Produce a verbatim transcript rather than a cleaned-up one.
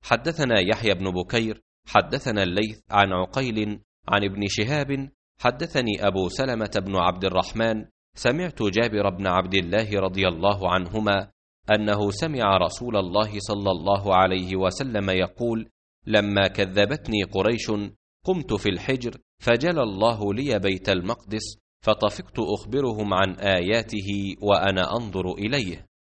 حدثنا يحيى بن بكير حدثنا الليث عن عقيل عن ابن شهاب حدثني أبو سلمة بن عبد الرحمن سمعت جابر بن عبد الله رضي الله عنهما أنه سمع رسول الله صلى الله عليه وسلم يقول: لما كذبتني قريش قمت في الحجر فجلى الله لي بيت المقدس فطفقت أخبرهم عن آياته وأنا أنظر إليه.